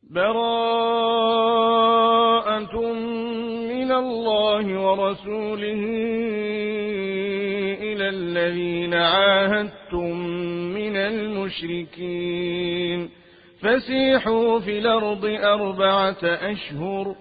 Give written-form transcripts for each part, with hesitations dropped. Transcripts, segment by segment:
براءة من الله ورسوله إلى الذين عاهدتم من المشركين فسيحوا في الأرض 4 أشهر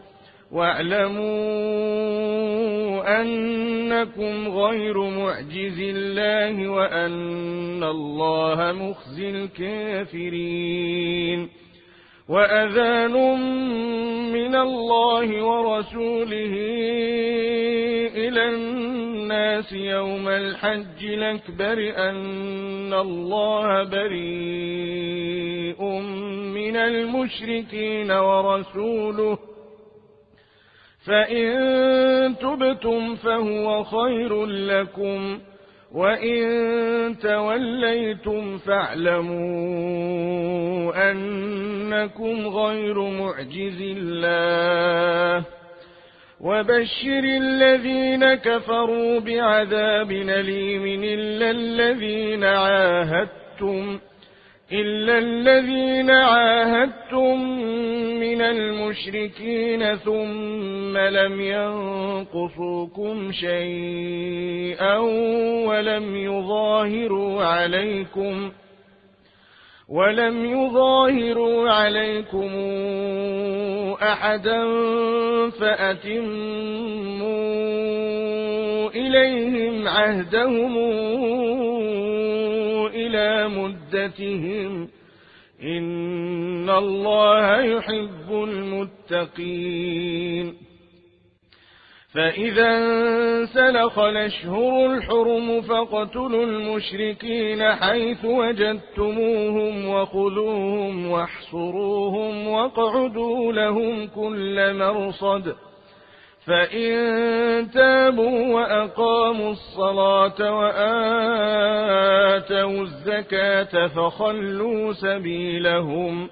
واعلموا أنكم غير معجز الله وأن الله مخزي الكافرين وأذان من الله ورسوله إلى الناس يوم الحج الأكبر أن الله بريء من المشركين ورسوله فإن تبتم فهو خير لكم وإن توليتم فاعلموا أنكم غير معجز الله وبشر الذين كفروا بعذاب أليم إلا الذين عاهدتم من المشركين ثم لم ينقصوكم شيئا ولم يظاهروا عليكم أحدا فأتموا إليهم عهدهم إلى مدتهم إن الله يحب المتقين فإذا انسلخ الأشهر الحرم فاقتلوا المشركين حيث وجدتموهم وخذوهم واحصروهم واقعدوا لهم كل مرصد فإن تابوا وأقاموا الصلاة وآتوا الزكاة فخلوا سبيلهم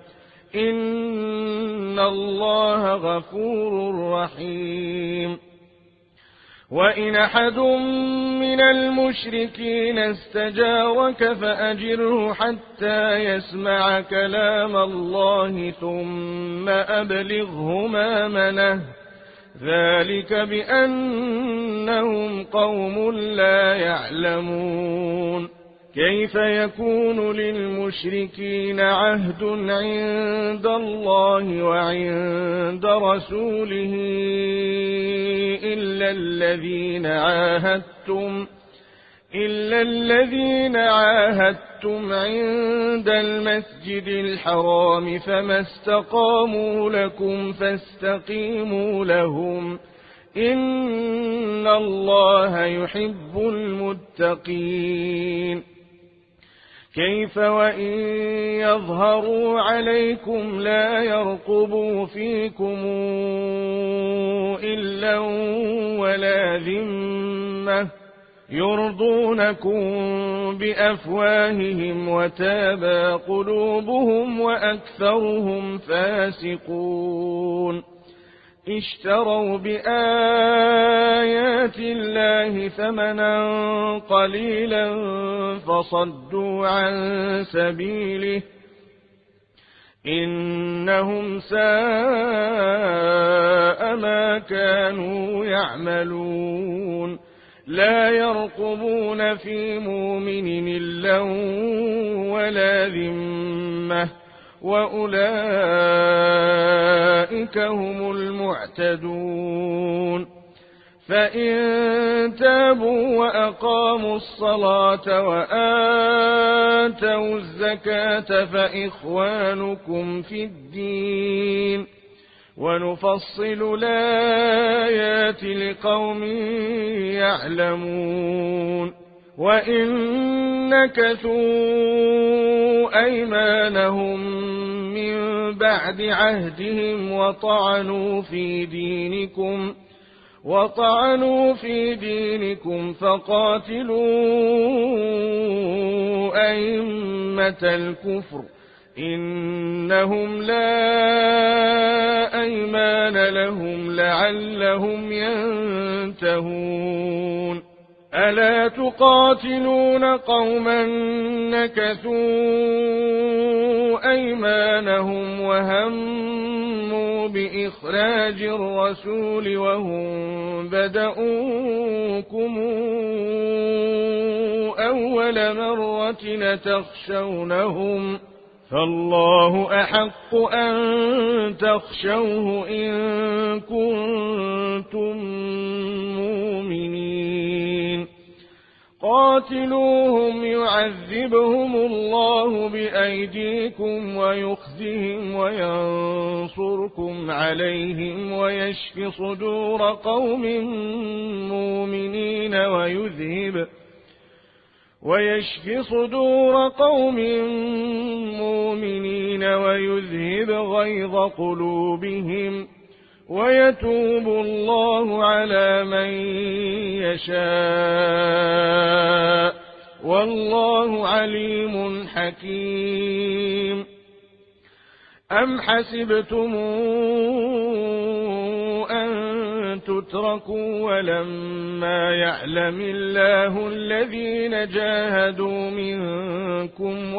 إن الله غفور رحيم وإن أحد من المشركين استجارك فأجره حتى يسمع كلام الله ثم أبلغه مأمنه ذلك بأنهم قوم لا يعلمون كيف يكون للمشركين عهد عند الله وعند رسوله إلا الذين عاهدتم عند المسجد الحرام فما استقاموا لكم فاستقيموا لهم إن الله يحب المتقين كيف وإن يظهروا عليكم لا يرقبوا فيكم إلا ولا ذمة يرضونكم بأفواههم وتابى قلوبهم وأكثرهم فاسقون اشتروا بآيات الله ثمنا قليلا فصدوا عن سبيله إنهم ساء ما كانوا يعملون لا يرقبون في مؤمن إلا ولا ذمة وأولئك هم المعتدون فإن تابوا وأقاموا الصلاة وآتوا الزكاة فإخوانكم في الدين ونفصل الآيات لقوم يعلمون وإن نكثوا أيمانهم من بعد عهدهم وطعنوا في دينكم فقاتلوا أئمة الكفر إنهم لا أيمان لهم لعلهم ينتهون ألا تقاتلون قوما نكثوا أيمانهم وهموا بإخراج الرسول وهم بدؤوكم أول مرة تخشونهم فالله أحق أن تخشوه إن كنتم مؤمنين قاتلوهم يعذبهم الله بأيديكم ويخزهم وينصركم عليهم ويشف صدور قوم مؤمنين ويذهب غيظ قلوبهم ويتوب الله على من يشاء والله عليم حكيم أم حسبتم أن تتركوا ولما يعلم الله الذين جاهدوا منكم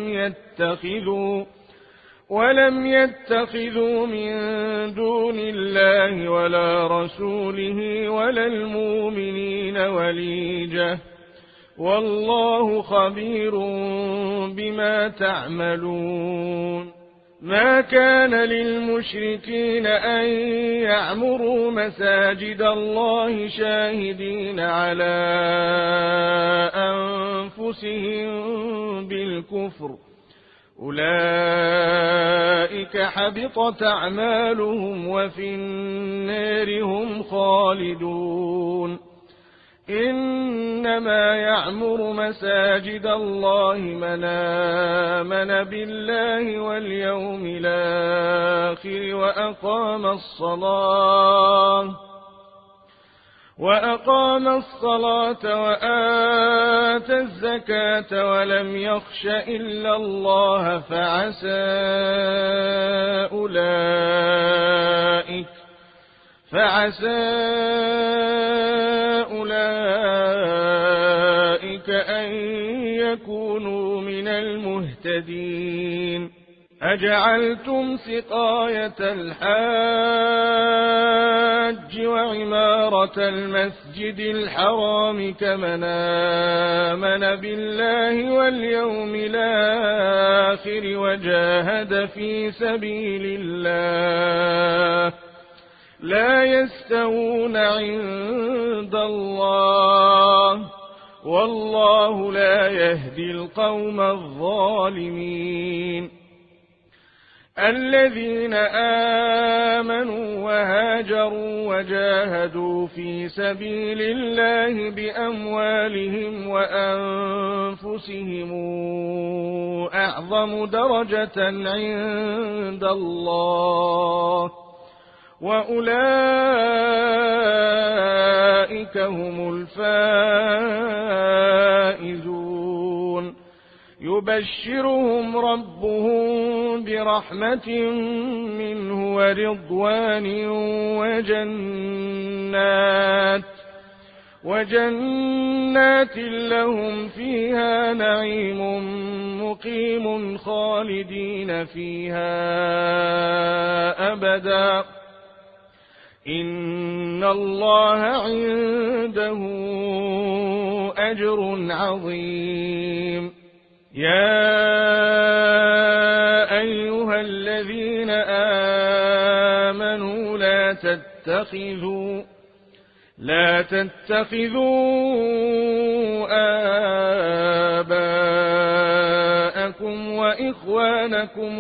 ولم يتخذوا من دون الله ولا رسوله ولا المؤمنين وليجة والله خبير بما تعملون ما كان للمشركين أن يعمروا مساجد الله شاهدين على أنفسهم بالكفر أولئك حبطت أعمالهم وفي النار هم خالدون إنما يعمر مساجد الله من آمن بالله واليوم الآخر وأقام الصلاة وآتى الزكاة ولم يخش إلا الله فعسى أولئك أن يكونوا من المهتدين أجعلتم سقاية الحاج وعمارة المسجد الحرام كمن آمن بالله واليوم الآخر وجاهد في سبيل الله لا يستوون عند الله والله لا يهدي القوم الظالمين الذين آمنوا وهاجروا وجاهدوا في سبيل الله بأموالهم وأنفسهم أعظم درجة عند الله وأولئك هم الفائزون يبشرهم ربهم برحمة منه ورضوان وجنات لهم فيها نعيم مقيم خالدين فيها أبدا إن الله عنده أجر عظيم يا أيها الذين آمنوا لا تتخذوا آباءكم وإخوانكم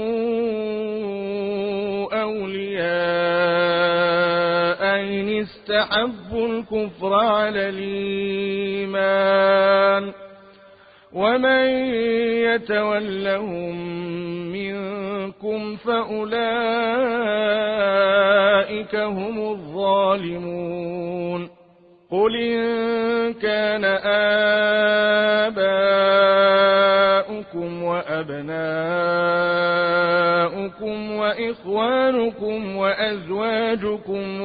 أولياء إن استحبوا الكفر على الإيمان ومن يتولهم منكم فأولئك هم الظالمون قل إن كان آباؤكم وأبناؤكم وإخوانكم وأزواجكم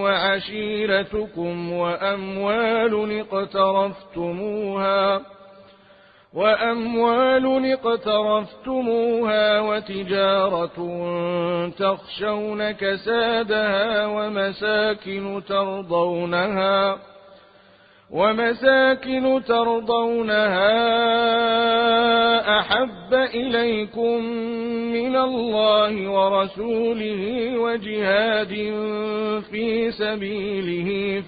وعشيرتكم وأموال اقترفتموها وتجارة تخشون كسادها ومساكن ترضونها أحب إليكم من الله ورسوله وجهاد في سبيله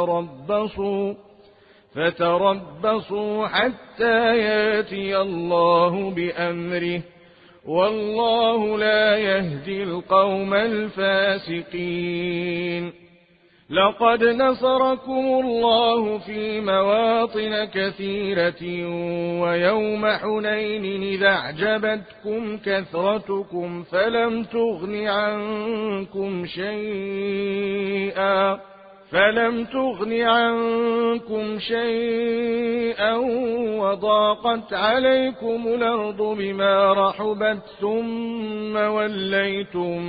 فتربصوا حتى ياتي الله بأمره والله لا يهدي القوم الفاسقين. لقد نصركم الله في مواطن كثيرة ويوم حنين إذا أعجبتكم كثرتكم فلم تغن عنكم شيئا وضاقت عليكم الأرض بما رحبت ثم وليتم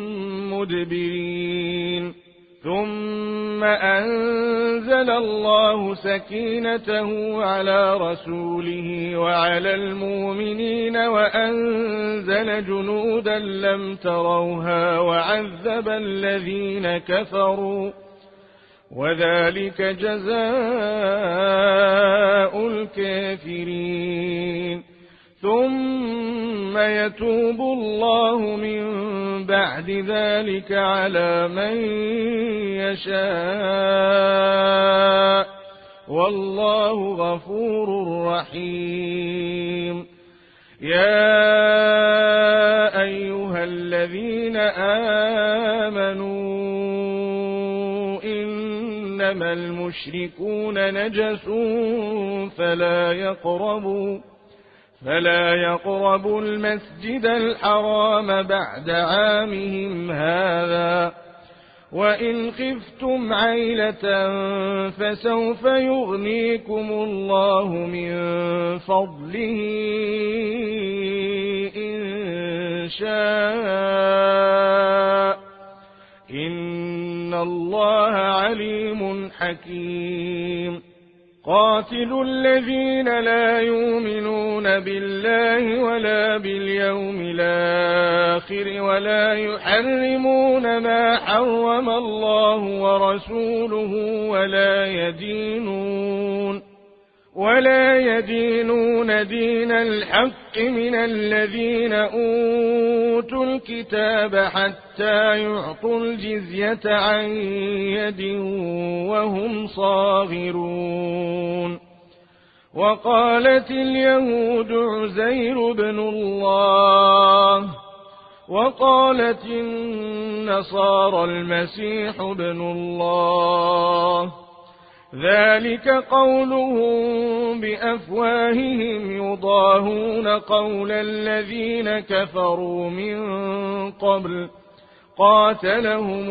مدبرين. ثم أنزل الله سكينته على رسوله وعلى المؤمنين وأنزل جنودا لم تروها وعذب الذين كفروا وذلك جزاء الكافرين. ثم يتوب الله من بعد ذلك على من يشاء والله غفور رحيم. يا أيها الذين آمنوا إنما المشركون نجس فلا يقربوا المسجد الحرام بعد عامهم هذا وإن خفتم عيلة فسوف يغنيكم الله من فضله إن شاء إن الله عليم حكيم. قاتلوا الذين لا يؤمنون بالله ولا باليوم الآخر ولا يحرمون ما حرم الله ورسوله ولا يدينون دين الحق من الذين أوتوا الكتاب حتى يعطوا الجزية عن يد وهم صاغرون. وقالت اليهود عزير بن الله وقالت النصارى المسيح ابن الله ذلك قولهم بأفواههم يضاهون قول الذين كفروا من قبل قاتلهم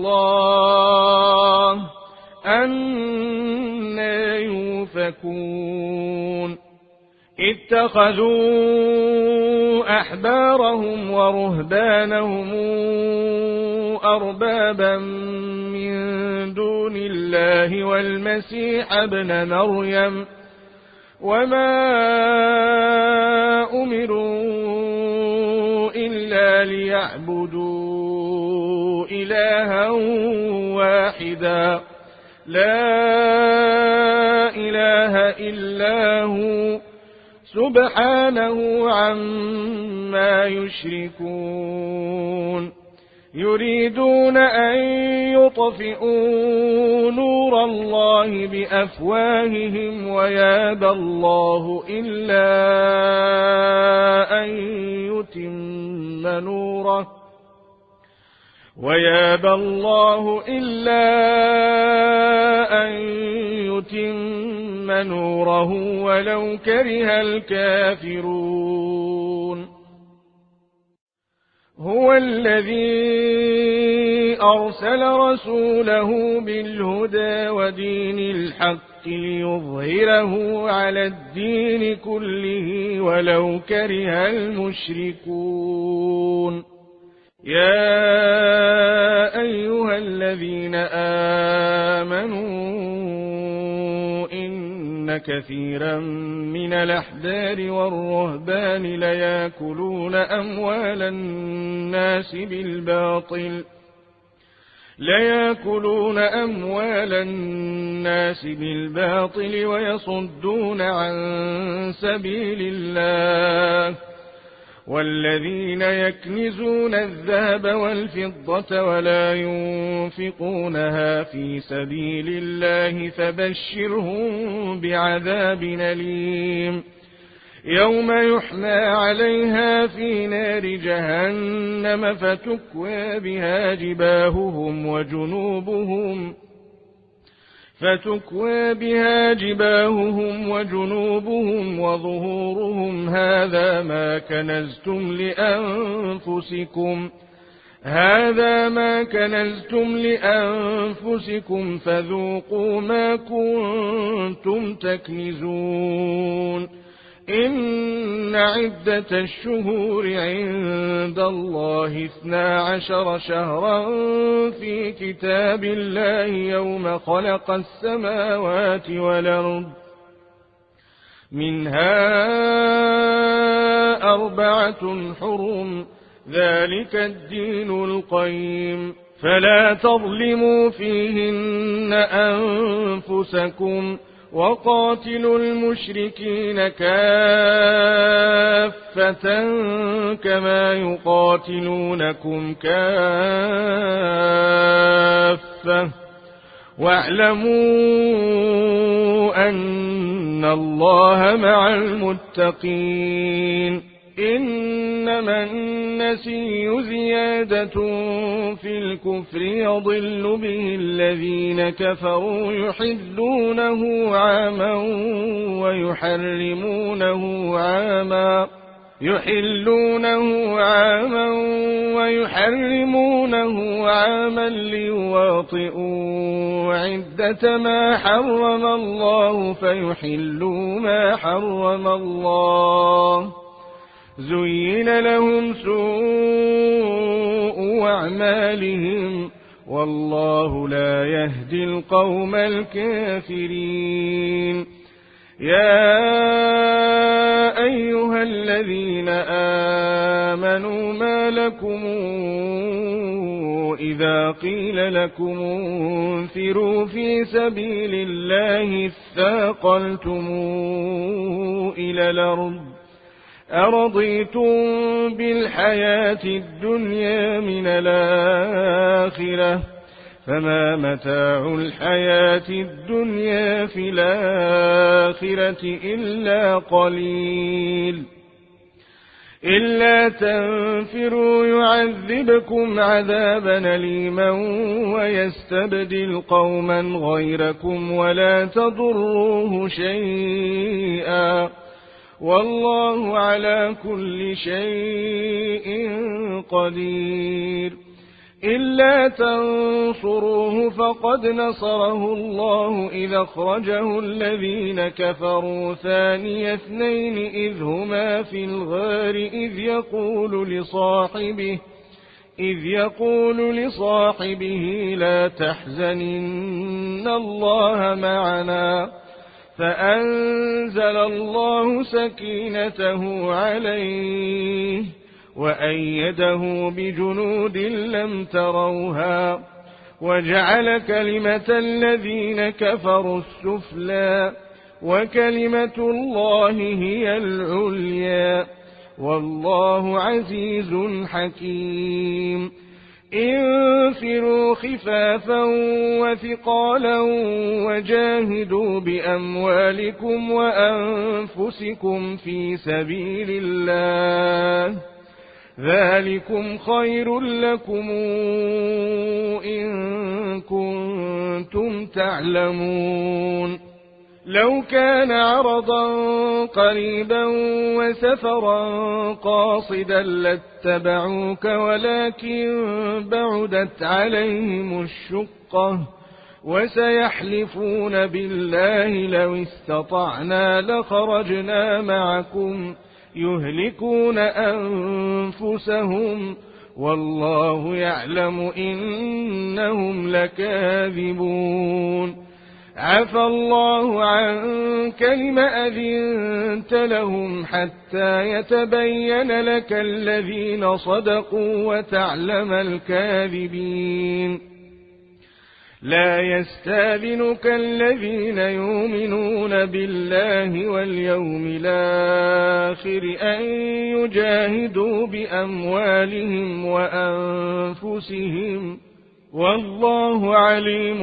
الله أنى يؤفكون. اتخذوا أحبارهم ورهبانهم أربابا من دون الله والمسيح ابن مريم وما أمروا إلا ليعبدوا إلها واحدا لا إله إلا هو سبحانه عما يشركون. يريدون أن يطفئوا نور الله بأفواههم ويابى الله إلا أن يتم نوره ولو كره الكافرون. هو الذي أرسل رسوله بالهدى ودين الحق ليظهره على الدين كله ولو كره المشركون. يا أيها الذين آمنوا إن كثيرا من الأحبار والرهبان ليأكلون أموال الناس بالباطل ويصدون عن سبيل الله والذين يكنزون الذهب والفضة ولا ينفقونها في سبيل الله فبشرهم بعذاب أليم يوم يحمى عليها في نار جهنم فتكوى بها جباههم وجنوبهم وظهورهم هذا ما كنزتم لأنفسكم فذوقوا ما كنتم تكنزون إن عدة الشهور عند الله 12 شهرا في كتاب الله يوم خلق السماوات والأرض منها 4 حرم ذلك الدين القيم فلا تظلموا فيهن أنفسكم وقاتلوا المشركين كافة كما يقاتلونكم كافة واعلموا أن الله مع المتقين إنما النسي زيادة في الكفر يضل به الذين كفروا يحلونه عاما ويحرمونه عاما ليواطئوا عدة ما حرم الله فيحلوا ما حرم الله زين لهم سوء أعمالهم والله لا يهدي القوم الكافرين يا أيها الذين آمنوا ما لكم إذا قيل لكم انفروا في سبيل الله اثاقلتم إلى الأرض أرضيتم بالحياة الدنيا من الآخرة فما متاع الحياة الدنيا في الآخرة إلا قليل إلا تنفروا يعذبكم عذابا أليما ويستبدل قوما غيركم ولا تضروه شيئا والله على كل شيء قدير إلا تنصروه فقد نصره الله إذ أخرجه الذين كفروا ثاني اثنين إذ هما في الغار إذ يقول لصاحبه لا تحزن إن الله معنا فأنزل الله سكينته عليه وأيده بجنود لم تروها وجعل كلمة الذين كفروا السفلى وكلمة الله هي العليا والله عزيز حكيم انفروا خفافا وثقالا وجاهدوا بأموالكم وأنفسكم في سبيل الله ذلكم خير لكم إن كنتم تعلمون لو كان عرضا قريبا وسفرا قاصدا لاتبعوك ولكن بعدت عليهم الشقة وسيحلفون بالله لو استطعنا لخرجنا معكم يهلكون أنفسهم والله يعلم إنهم لكاذبون عفى الله عنك لم أذنت لهم حتى يتبين لك الذين صدقوا وتعلم الكاذبين لا يستاذنك الذين يؤمنون بالله واليوم الآخر أن يجاهدوا بأموالهم وأنفسهم والله عليم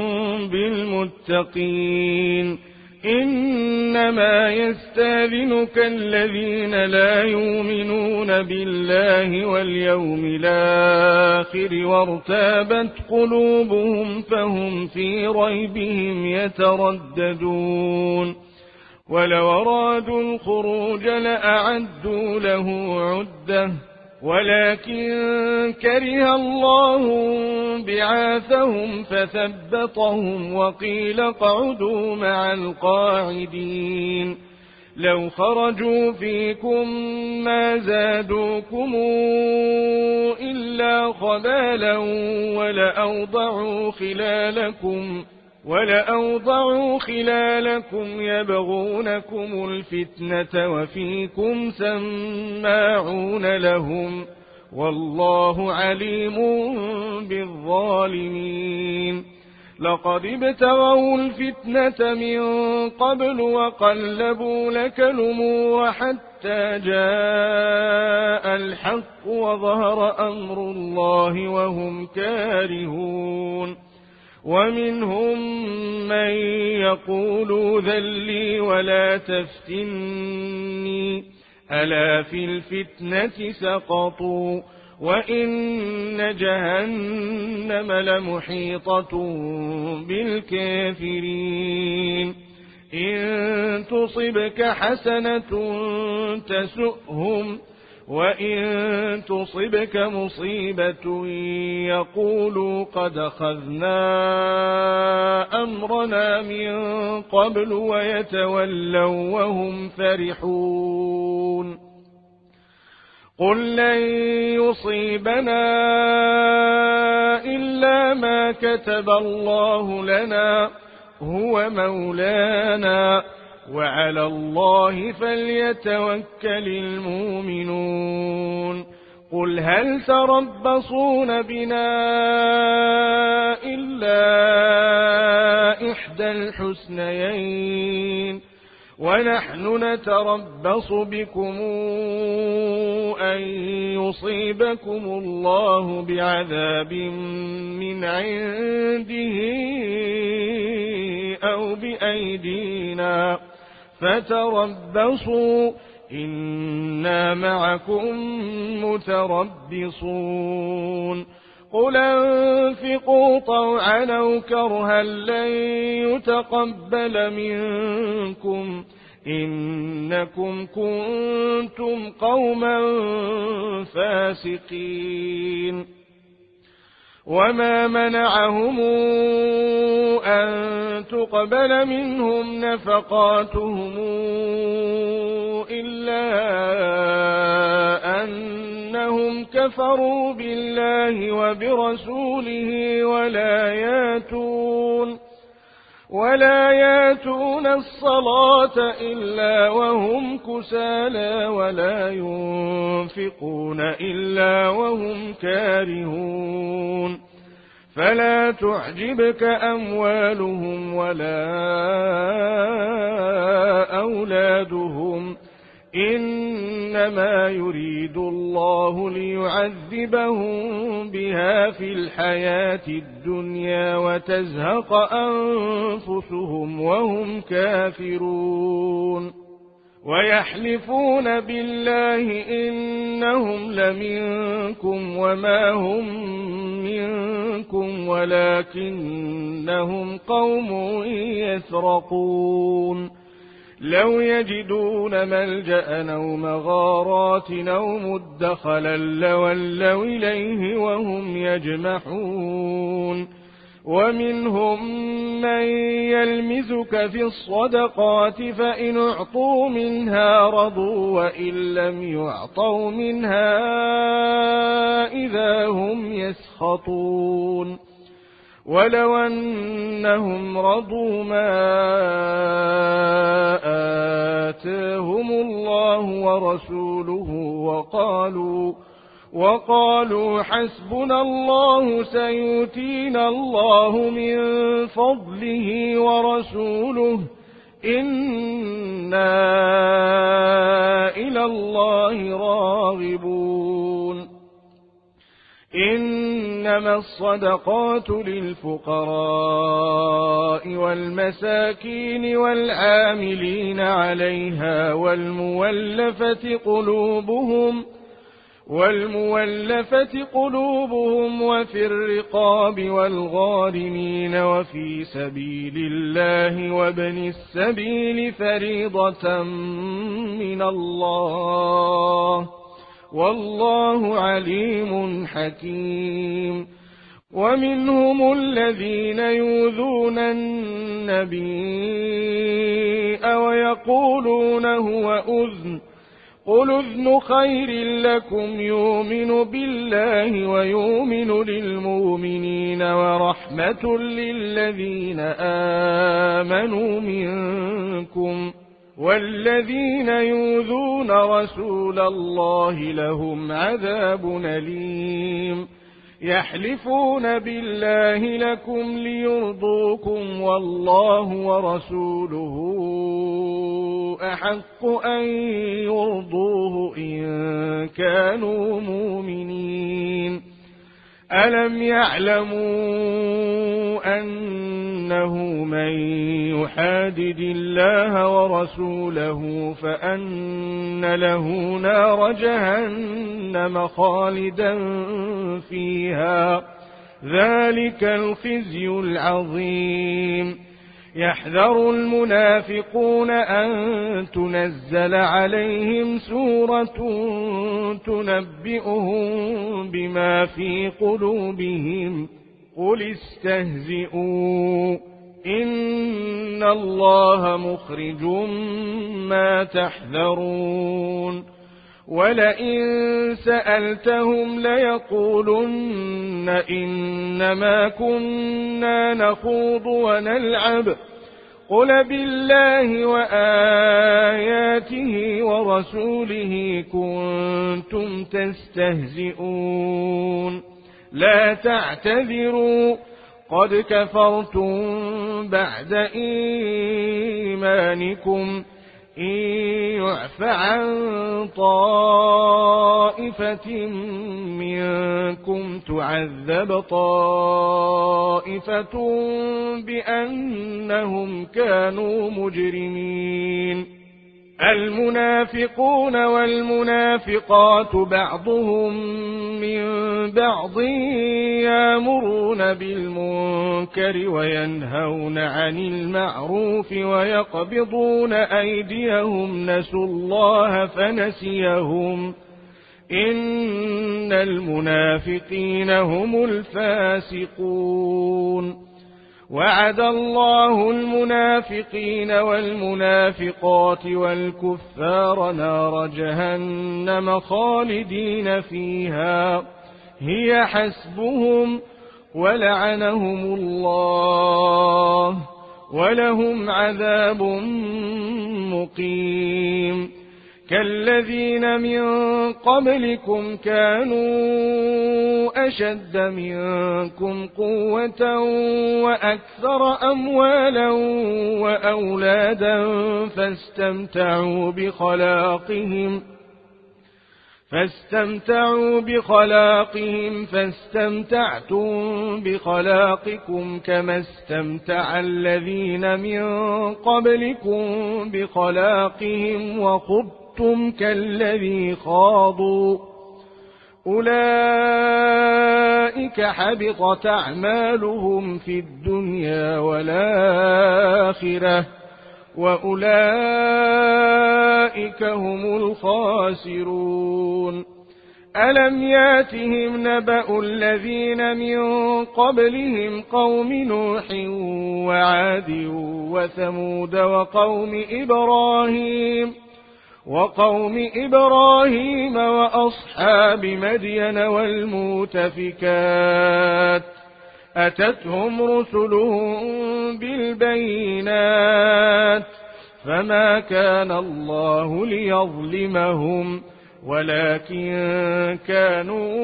بالمتقين إنما يستاذنك الذين لا يؤمنون بالله واليوم الآخر وارتابت قلوبهم فهم في ريبهم يترددون ولو أرادوا الخروج لأعدوا له عدة ولكن كره الله بعاثهم فثبطهم وقيل اقعدوا مع القاعدين لو خرجوا فيكم ما زادوكم إلا خبالا ولأوضعوا خلالكم يبغونكم الفتنة وفيكم سماعون لهم والله عليم بالظالمين لقد ابتغوا الفتنة من قبل وقلبوا لك الأمور حتى جاء الحق وظهر أمر الله وهم كارهون ومنهم من يقول ذلي ولا تفتني ألا في الفتنة سقطوا وإن جهنم لمحيطة بالكافرين إن تصبك حسنة تسؤهم وإن تصبك مصيبة يقولوا قد أخذنا أمرنا من قبل ويتولوا وهم فرحون قل لن يصيبنا إلا ما كتب الله لنا هو مولانا وعلى الله فليتوكل المؤمنون قل هل تربصون بنا إلا إحدى الحسنيين ونحن نتربص بكم أن يصيبكم الله بعذاب من عنده أو بأيدينا فتربصوا إنا معكم متربصون قل انفقوا طوعا أو كرها لن يتقبل منكم إنكم كنتم قوما فاسقين وما منعهم أن تقبل منهم نفقاتهم إلا أنهم كفروا بالله وبرسوله ولا ياتون الصلاة إلا وهم كسالى ولا ينفقون إلا وهم كارهون فلا تعجبك أموالهم ولا أولادهم إنما يريد الله ليعذبهم بها في الحياة الدنيا وتزهق أنفسهم وهم كافرون ويحلفون بالله إنهم لمنكم وما هم منكم ولكنهم قوم يفرقون لو يجدون ملجأ أو مغارات أو مدخلا لولوا إليه وهم يجمحون ومنهم من يلمزك في الصدقات فإن أعطوا منها رضوا وإن لم يعطوا منها إذا هم يسخطون ولو أنهم رضوا ما آتاهم الله ورسوله وقالوا حسبنا الله سيؤتينا الله من فضله ورسوله إنا إلى الله راغبون. إنما الصدقات للفقراء والمساكين والعاملين عليها والمولفة قلوبهم وفي الرقاب والغارمين وفي سبيل الله وابن السبيل فريضة من الله والله عليم حكيم. ومنهم الذين يؤذون النبي ويقولون هو أذن قل أذن خير لكم يؤمن بالله ويؤمن للمؤمنين ورحمة للذين آمنوا منكم والذين يؤذون رسول الله لهم عذاب أليم. يحلفون بالله لكم ليرضوكم والله ورسوله أحق أن يرضوه إن كانوا مؤمنين. ألم يعلموا أنه من يحادد الله ورسوله فأن له نار جهنم خالدا فيها ذلك الخزي العظيم. يحذر المنافقون أن تنزل عليهم سورة تنبئهم بما في قلوبهم قل استهزئوا إن الله مخرج ما تحذرون. ولئن سألتهم ليقولن إنما كنا نخوض ونلعب قل بالله وآياته ورسوله كنتم تستهزئون لا تعتذروا قد كفرتم بعد إيمانكم إن يعف عن طائفة منكم تعذب طائفة بأنهم كانوا مجرمين. المنافقون والمنافقات بعضهم من بعض يأمرون بالمنكر وينهون عن المعروف ويقبضون أيديهم نسوا الله فنسيهم إن المنافقين هم الفاسقون. وعد الله المنافقين والمنافقات والكفار نار جهنم خالدين فيها هي حسبهم ولعنهم الله ولهم عذاب مقيم. كالذين من قبلكم كانوا أشد منكم قوة وأكثر أموالا وأولادا فاستمتعوا بخلاقهم فاستمتعتم بخلاقكم كما استمتع الذين من قبلكم بخلاقهم وخضتم كالذي خاضوا أولئك حبطت أعمالهم في الدنيا والآخرة وأولئك هم الخاسرون. ألم ياتهم نبأ الذين من قبلهم قوم نوح وعاد وثمود وقوم إبراهيم وأصحاب مدين والمؤتفكات أتتهم رسلهم بالبينات فما كان الله ليظلمهم ولكن كانوا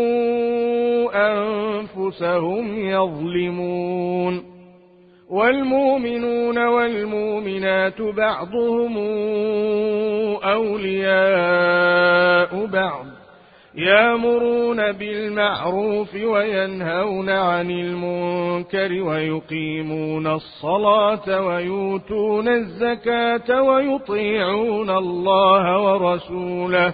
أنفسهم يظلمون والمؤمنون والمؤمنات بعضهم أولياء بعض يأمرون بالمعروف وينهون عن المنكر ويقيمون الصلاة ويؤتون الزكاة ويطيعون الله ورسوله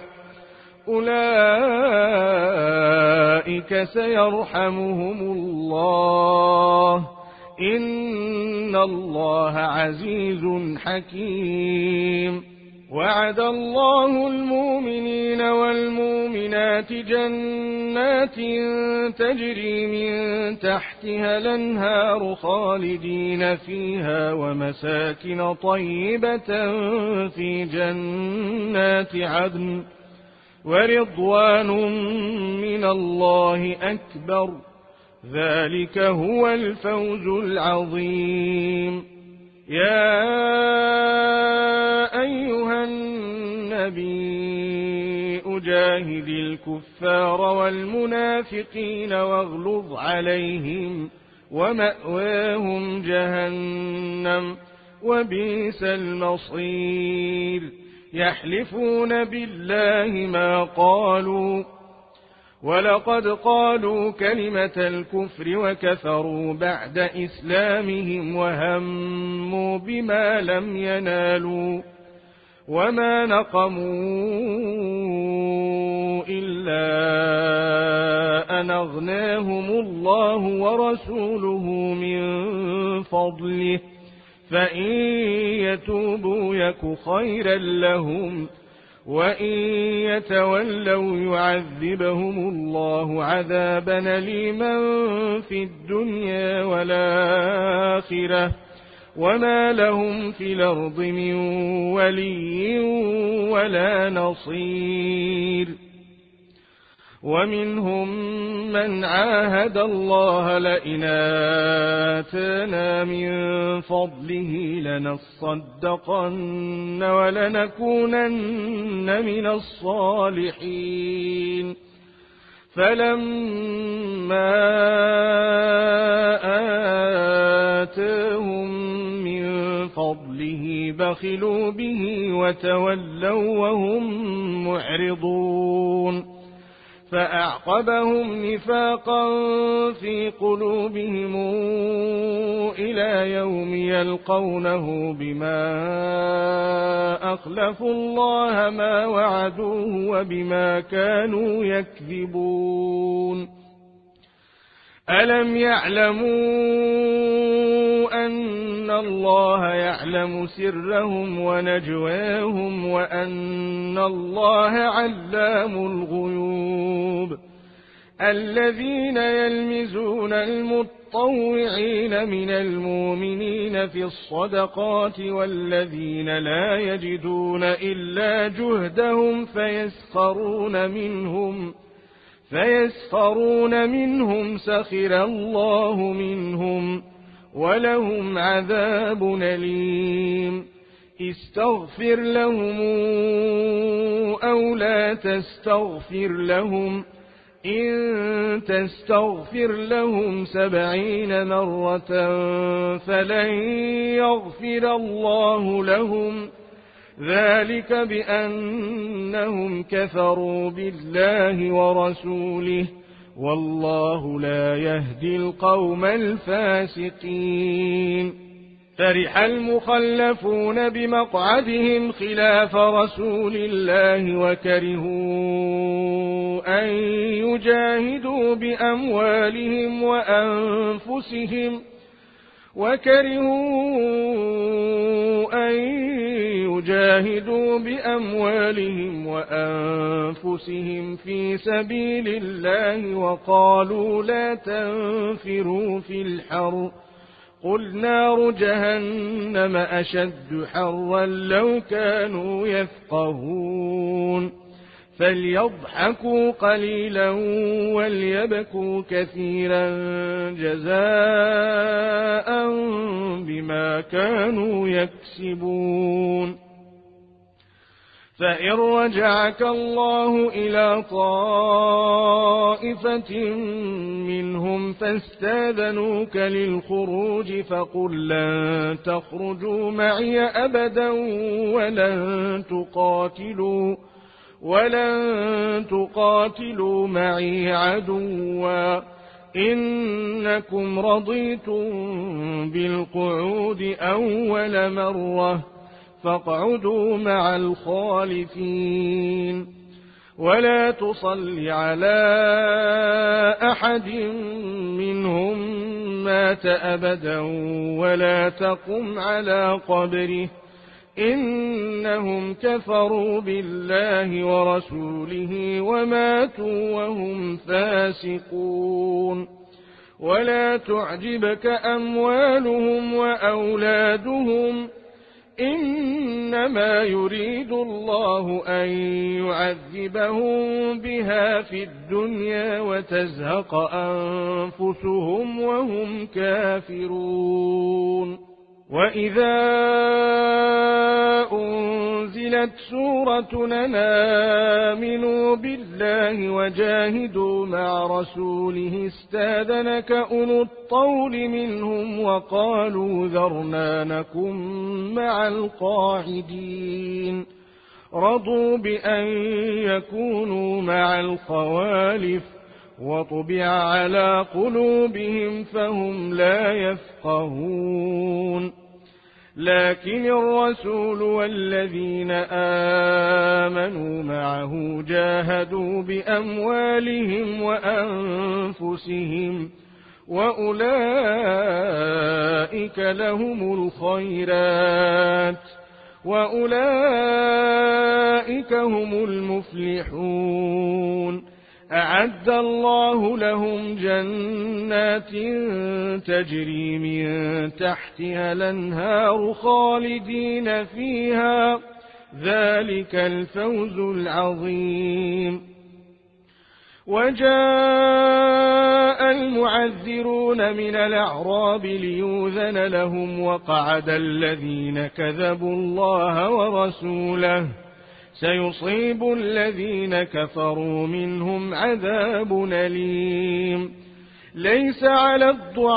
أولئك سيرحمهم الله إن الله عزيز حكيم وعد الله المؤمنين والمؤمنات جنات تجري من تحتها الأنهار خالدين فيها ومساكن طيبة في جنات عدن ورضوان من الله أكبر ذلك هو الفوز العظيم يا أيها النبي أجاهد الكفار والمنافقين واغلظ عليهم ومأواهم جهنم وبئس المصير يحلفون بالله ما قالوا ولقد قالوا كلمة الكفر وكفروا بعد إسلامهم وهموا بما لم ينالوا وما نقموا إلا أن أغناهم الله ورسوله من فضله فإن يتوبوا يك خيرا لهم وإن يتولوا يعذبهم الله عذابا أليما في الدنيا والآخرة وما لهم في الأرض من ولي ولا نصير ومنهم من عاهد الله لئن آتانا من فضله لنصدقن ولنكونن من الصالحين فلما آتاهم من فضله بخلوا به وتولوا وهم معرضون فأعقبهم نفاقا في قلوبهم إلى يوم يلقونه بما أخلفوا الله ما وعدوه وبما كانوا يكذبون ألم يعلموا أن الله يعلم سرهم ونجواهم وأن الله علام الغيوب الذين يلمزون المطوعين من المؤمنين في الصدقات والذين لا يجدون إلا جهدهم فيسخرون منهم سخر الله منهم ولهم عذاب أليم استغفر لهم أو لا تستغفر لهم إن تستغفر لهم 70 مرة فلن يغفر الله لهم ذلك بأنهم كفروا بالله ورسوله والله لا يهدي القوم الفاسقين فرح المخلفون بمقعدهم خلاف رسول الله وكرهوا أن يجاهدوا بأموالهم وأنفسهم في سبيل الله وقالوا لا تنفروا في الحر قل نار جهنم أشد حرا لو كانوا يفقهون فليضحكوا قليلا وليبكوا كثيرا جزاء بما كانوا يكسبون. فإن رجعك الله إلى طائفة منهم فاستاذنوك للخروج فقل لن تخرجوا معي أبدا ولن تقاتلوا معي عدوا إنكم رضيتم بالقعود أول مرة فاقعدوا مع الخالفين. ولا تصل على أحد منهم مات أبدا ولا تقم على قبره إنهم كفروا بالله ورسوله وماتوا وهم فاسقون. ولا تعجبك أموالهم وأولادهم إنما يريد الله أن يعذبهم بها في الدنيا وتزهق أنفسهم وهم كافرون. وإذا أنزلت سورة آمنوا بالله وجاهدوا مع رسوله استاذنك أولو الطول منهم وقالوا ذرنا نكن مع القاعدين. رضوا بأن يكونوا مع الخوالف وطبع على قلوبهم فهم لا يفقهون. لكن الرسول والذين آمنوا معه جاهدوا بأموالهم وأنفسهم وأولئك لهم الخيرات وأولئك هم المفلحون. أعد الله لهم جنات تجري من تحتها الأنهار خالدين فيها ذلك الفوز العظيم. وجاء المعذرون من الأعراب ليؤذن لهم وقعد الذين كذبوا الله ورسوله سيصيب الذين كفروا منهم عذاب أليم. ليس على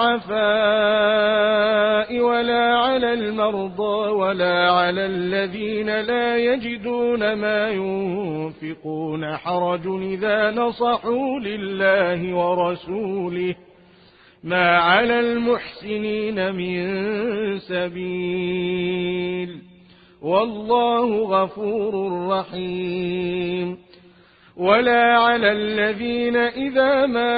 الضعفاء ولا على المرضى ولا على الذين لا يجدون ما ينفقون حرج إذا نصحوا لله ورسوله ما على المحسنين من سبيل والله غفور رحيم. ولا على الذين إذا ما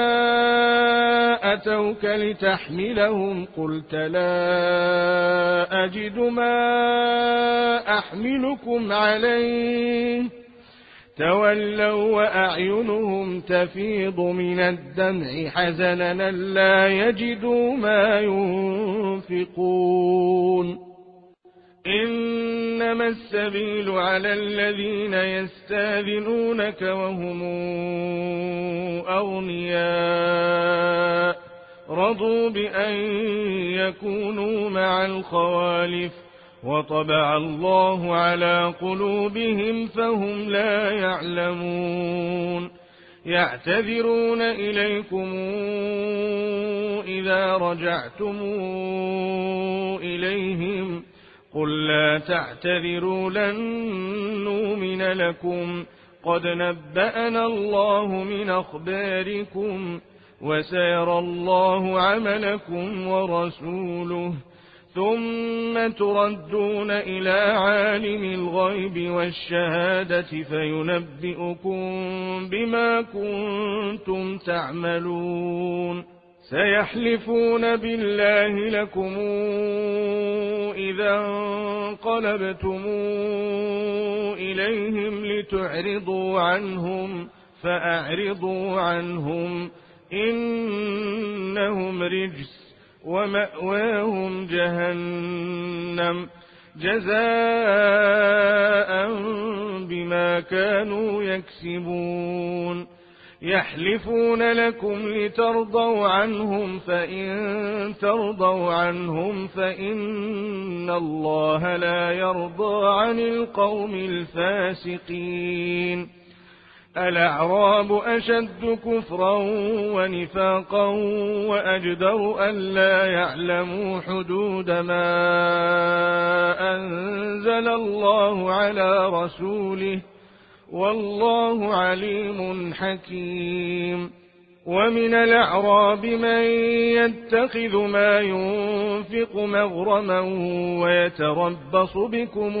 أتوك لتحملهم قلت لا أجد ما أحملكم عليه تولوا وأعينهم تفيض من الدمع حزنا لا يجدوا ما ينفقون. إنما السبيل على الذين يستاذنونك وهم أغنياء رضوا بأن يكونوا مع الخوالف وطبع الله على قلوبهم فهم لا يعلمون. يعتذرون إليكم إذا رجعتم إليهم قل لا تعتذروا لن نؤمن لكم قد نبأنا الله من أخباركم وسيرى الله عملكم ورسوله ثم تردون إلى عالم الغيب والشهادة فينبئكم بما كنتم تعملون. سيحلفون بالله لكم إذا انقلبتم إليهم لتعرضوا عنهم فأعرضوا عنهم إنهم رجس ومأواهم جهنم جزاء بما كانوا يكسبون يحلفون لكم لترضوا عنهم فإن ترضوا عنهم فإن الله لا يرضى عن القوم الفاسقين الأعراب أشد كفرا ونفاقا وأجدر ألا يعلموا حدود ما أنزل الله على رسوله والله عليم حكيم ومن الأعراب من يتخذ ما ينفق مغرما ويتربص بكم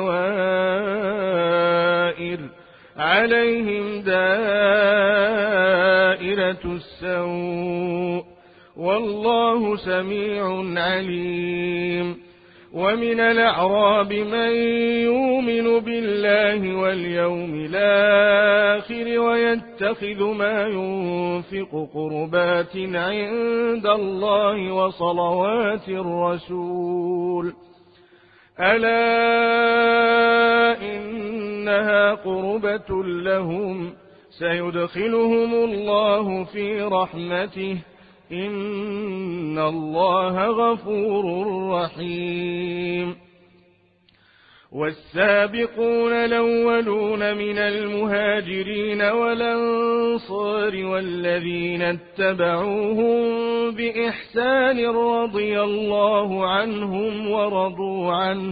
الدوائر عليهم دائرة السوء والله سميع عليم ومن الأعراب من يؤمن بالله واليوم الآخر ويتخذ ما ينفق قربات عند الله وصلوات الرسول ألا إنها قربة لهم سيدخلهم الله في رحمته إن الله غفور رحيم والسابقون الأولون من المهاجرين والأنصار والذين اتبعوهم بإحسان رضي الله عنهم ورضوا عنه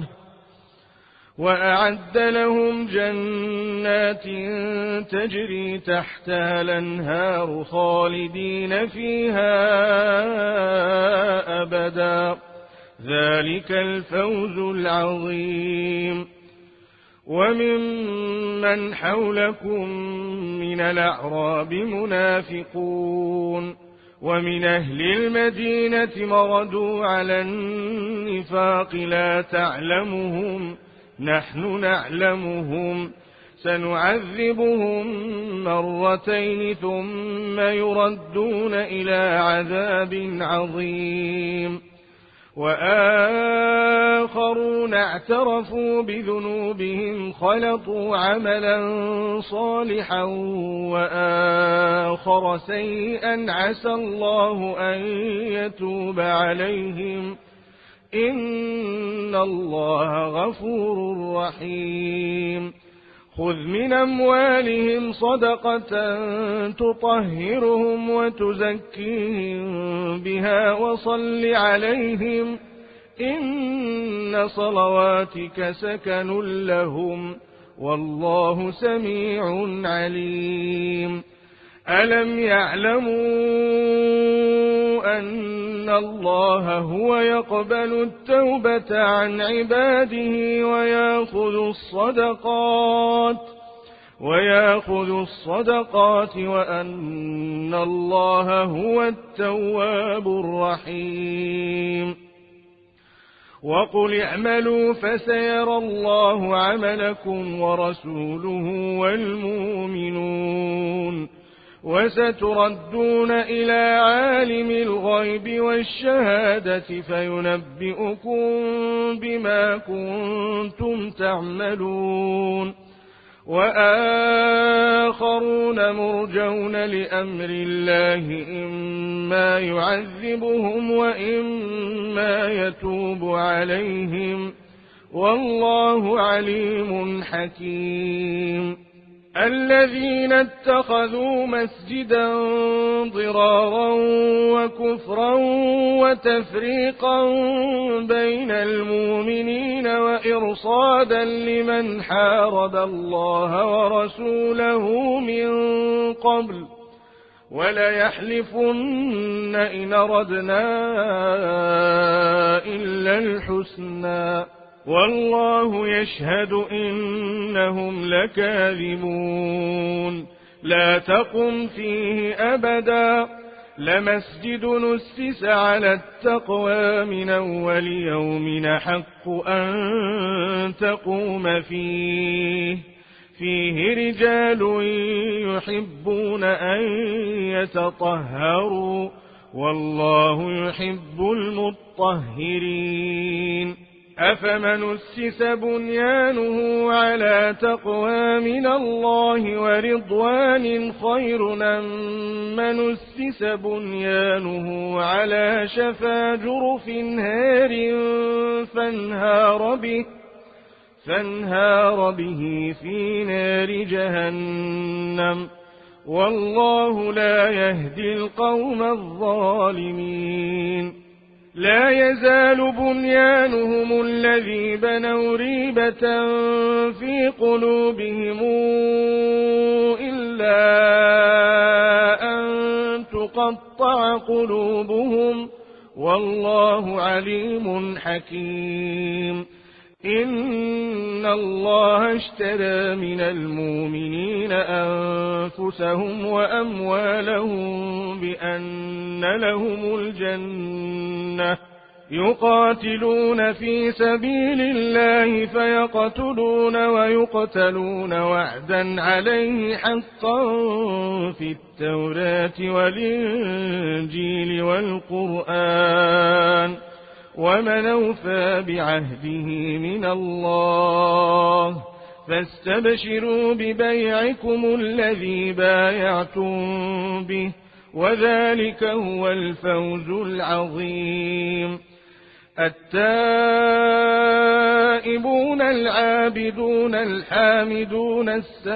وأعد لهم جنات تجري تحتها الأنهار خالدين فيها أبدا ذلك الفوز العظيم وممن حولكم من الأعراب منافقون ومن أهل المدينة مردوا على النفاق لا تعلمهم نحن نعلمهم سنعذبهم مرتين ثم يردون إلى عذاب عظيم وآخرون اعترفوا بذنوبهم خلطوا عملا صالحا وآخر سيئا عسى الله أن يتوب عليهم إن الله غفور رحيم خذ من أموالهم صدقة تطهرهم وتزكيهم بها وصل عليهم إن صلواتك سكن لهم والله سميع عليم ألم يعلموا أن الله هو يقبل التوبة عن عباده ويأخذ الصدقات وأن الله هو التواب الرحيم وقل اعملوا فسيرى الله عملكم ورسوله والمؤمنون وستردون إلى عالم الغيب والشهادة فينبئكم بما كنتم تعملون وآخرون مرجون لأمر الله إما يعذبهم وإما يتوب عليهم والله عليم حكيم الذين اتخذوا مسجدا ضرارا وكفرا وتفريقا بين المؤمنين وإرصادا لمن حارب الله ورسوله من قبل وليحلفن إن أردنا إلا الحسنى والله يشهد إنهم لكاذبون لا تقم فيه أبدا لمسجد نسس على التقوى من أول يوم حق أن تقوم فيه رجال يحبون أن يتطهروا والله يحب المطهرين أفمن أسس بنيانه على تقوى من الله ورضوان خير أم من أسس بنيانه على شفا جرف هار فانهار به في نار جهنم والله لا يهدي القوم الظالمين لا يزال بنيانهم الذي بنوا ريبة في قلوبهم إلا أن تقطع قلوبهم والله عليم حكيم إن الله اشترى من المؤمنين أنفسهم وأموالهم بأن لهم الجنة يقاتلون في سبيل الله فيقتلون ويقتلون وعدا عليه حقا في التوراة والإنجيل والقرآن ومن أوفى بعهده من الله فاستبشروا ببيعكم الذي بايعتم به وذلك هو الفوز العظيم التائبون العابدون الحامدون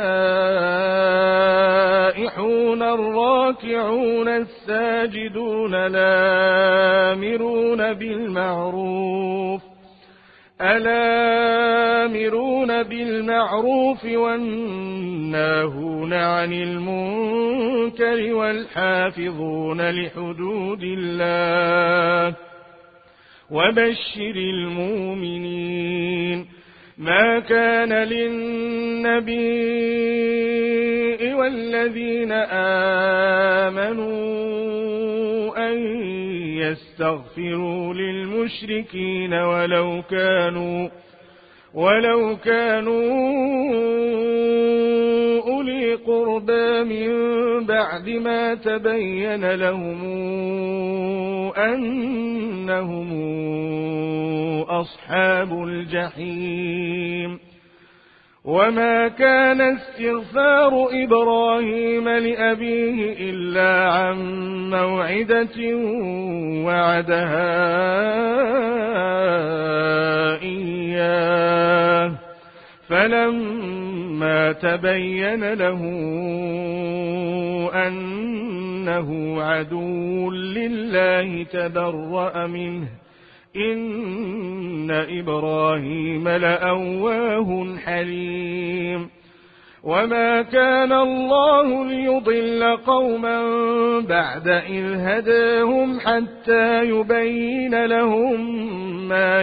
السائحون الراكعون الساجدون الآمرون بالمعروف والناهون عن المنكر والحافظون لحدود الله وبشر المؤمنين ما كان للنبي والذين آمنوا أن يستغفروا للمشركين ولو كانوا أولي قربى من بعد ما تبين لهم أنهم أصحاب الجحيم وما كان استغفار إبراهيم لأبيه إلا عن موعدة وعدها إياه فلما تبين له أنه عدو لله تبرأ منه إن إبراهيم لأواه حليم وما كان الله ليضل قوما بعد إذ هداهم حتى يبين لهم ما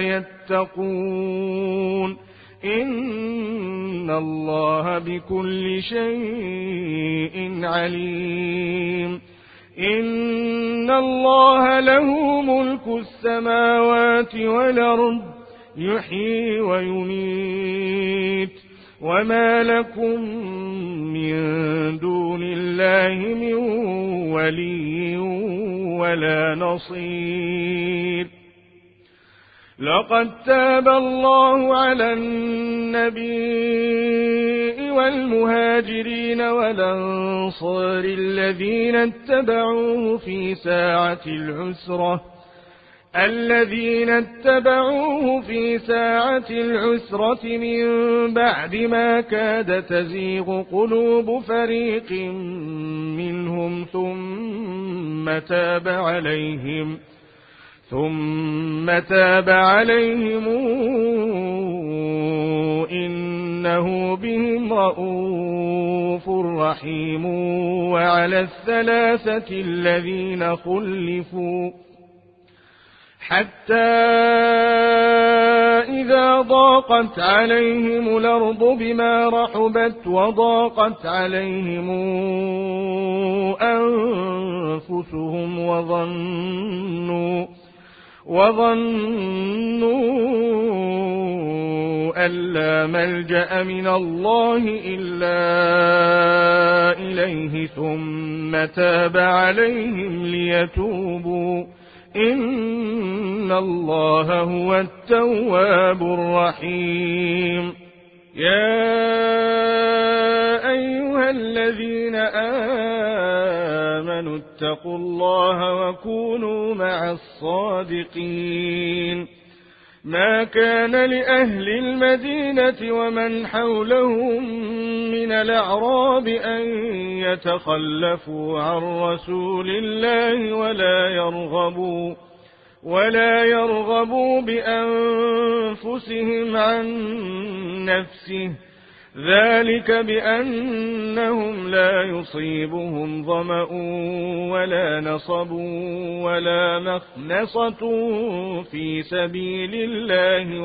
يتقون إن الله بكل شيء عليم إن الله له ملك السماوات والأرض يحيي ويميت وما لكم من دون الله من ولي ولا نصير لقد تاب الله على النبي والمهاجرين والأنصار الذين اتبعوه في ساعة العسرة من بعد ما كاد تزيغ قلوب فريق منهم ثم تاب عليهم إنه بهم رءوف رحيم وعلى الثلاثة الذين خلفوا حتى إذا ضاقت عليهم الأرض بما رحبت وضاقت عليهم أنفسهم وظنوا أن لا ملجأ من الله إلا إليه ثم تاب عليهم ليتوبوا إن إن الله هو التواب الرحيم. يا أيها الذين آمنوا اتقوا الله وكونوا مع الصادقين. ما كان لأهل المدينة ومن حولهم من الأعراب أن يتخلفوا عن رسول الله ولا يرغبوا بأنفسهم عن نفسه، ذلك بأنهم لا يصيبهم ظمأ ولا نصب ولا مخنصة في سبيل الله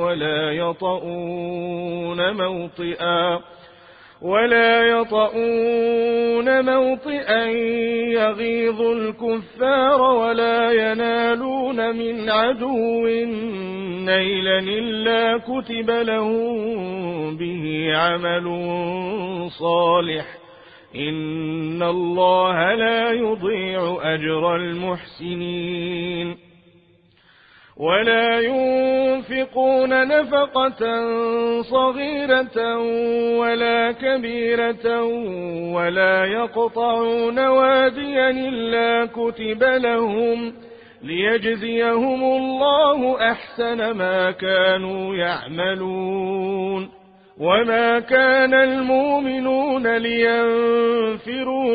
ولا يطؤون موطئا يغيظ الكفار ولا ينالون من عدو نيلا إلا كتب لهم به عمل صالح، إن الله لا يضيع أجر المحسنين. ولا ينفقون نفقة صغيرة ولا كبيرة ولا يقطعون واديا إلا كتب لهم ليجزيهم الله أحسن ما كانوا يعملون. وما كان المؤمنون لينفروا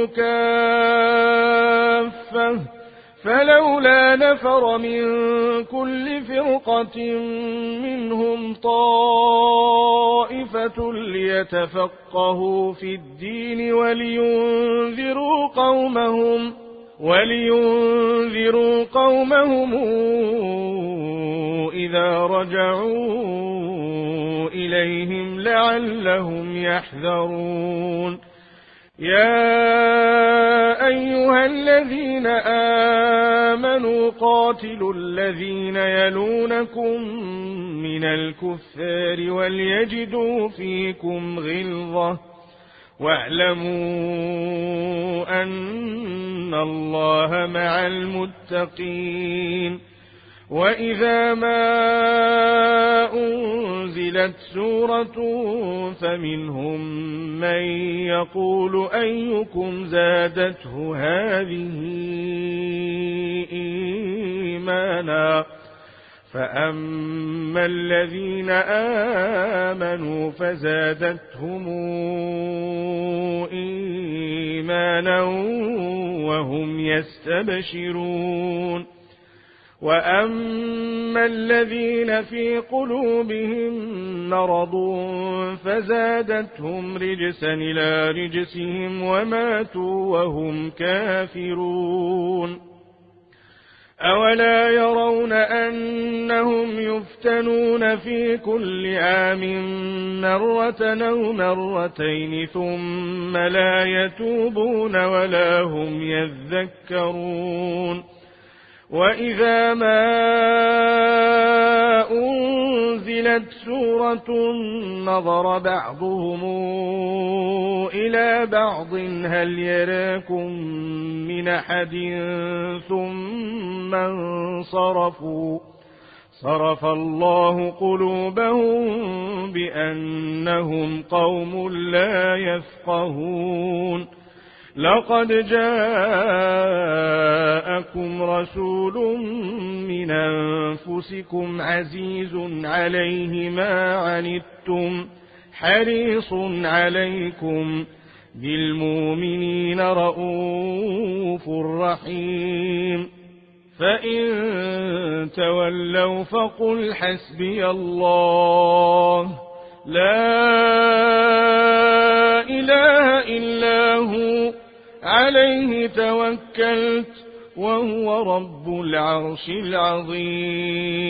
كافة، فلولا نفر من كل فرقة منهم طائفة ليتفقهوا في الدين ولينذروا قومهم إذا رجعوا إليهم لعلهم يحذرون. يا أيها الذين آمنوا قاتلوا الذين يلونكم من الكفار وليجدوا فيكم غلظة، واعلموا أن الله مع المتقين. وإذا ما أنزلت سورة فمنهم من يقول أيكم زادته هذه إيمانا، فأما الذين آمنوا فزادتهم إيمانا وهم يستبشرون. وأما الذين في قلوبهم مرض فزادتهم رجسا إلى رجسهم وماتوا وهم كافرون. أولا يرون أنهم يفتنون في كل عام مرة أو مرتين ثم لا يتوبون ولا هم يذكرون. وإذا ما أنزلت سورة نظر بعضهم إلى بعض هل يراكم من أحد ثم انصرفوا، صرف الله قلوبهم بأنهم قوم لا يفقهون. لقد جاءكم رسول من أنفسكم عزيز عليه ما عنتم حريص عليكم بالمؤمنين رؤوف رحيم. فإن تولوا فقل حسبي الله لا إله إلا هو عليه توكلت وهو رب العرش العظيم.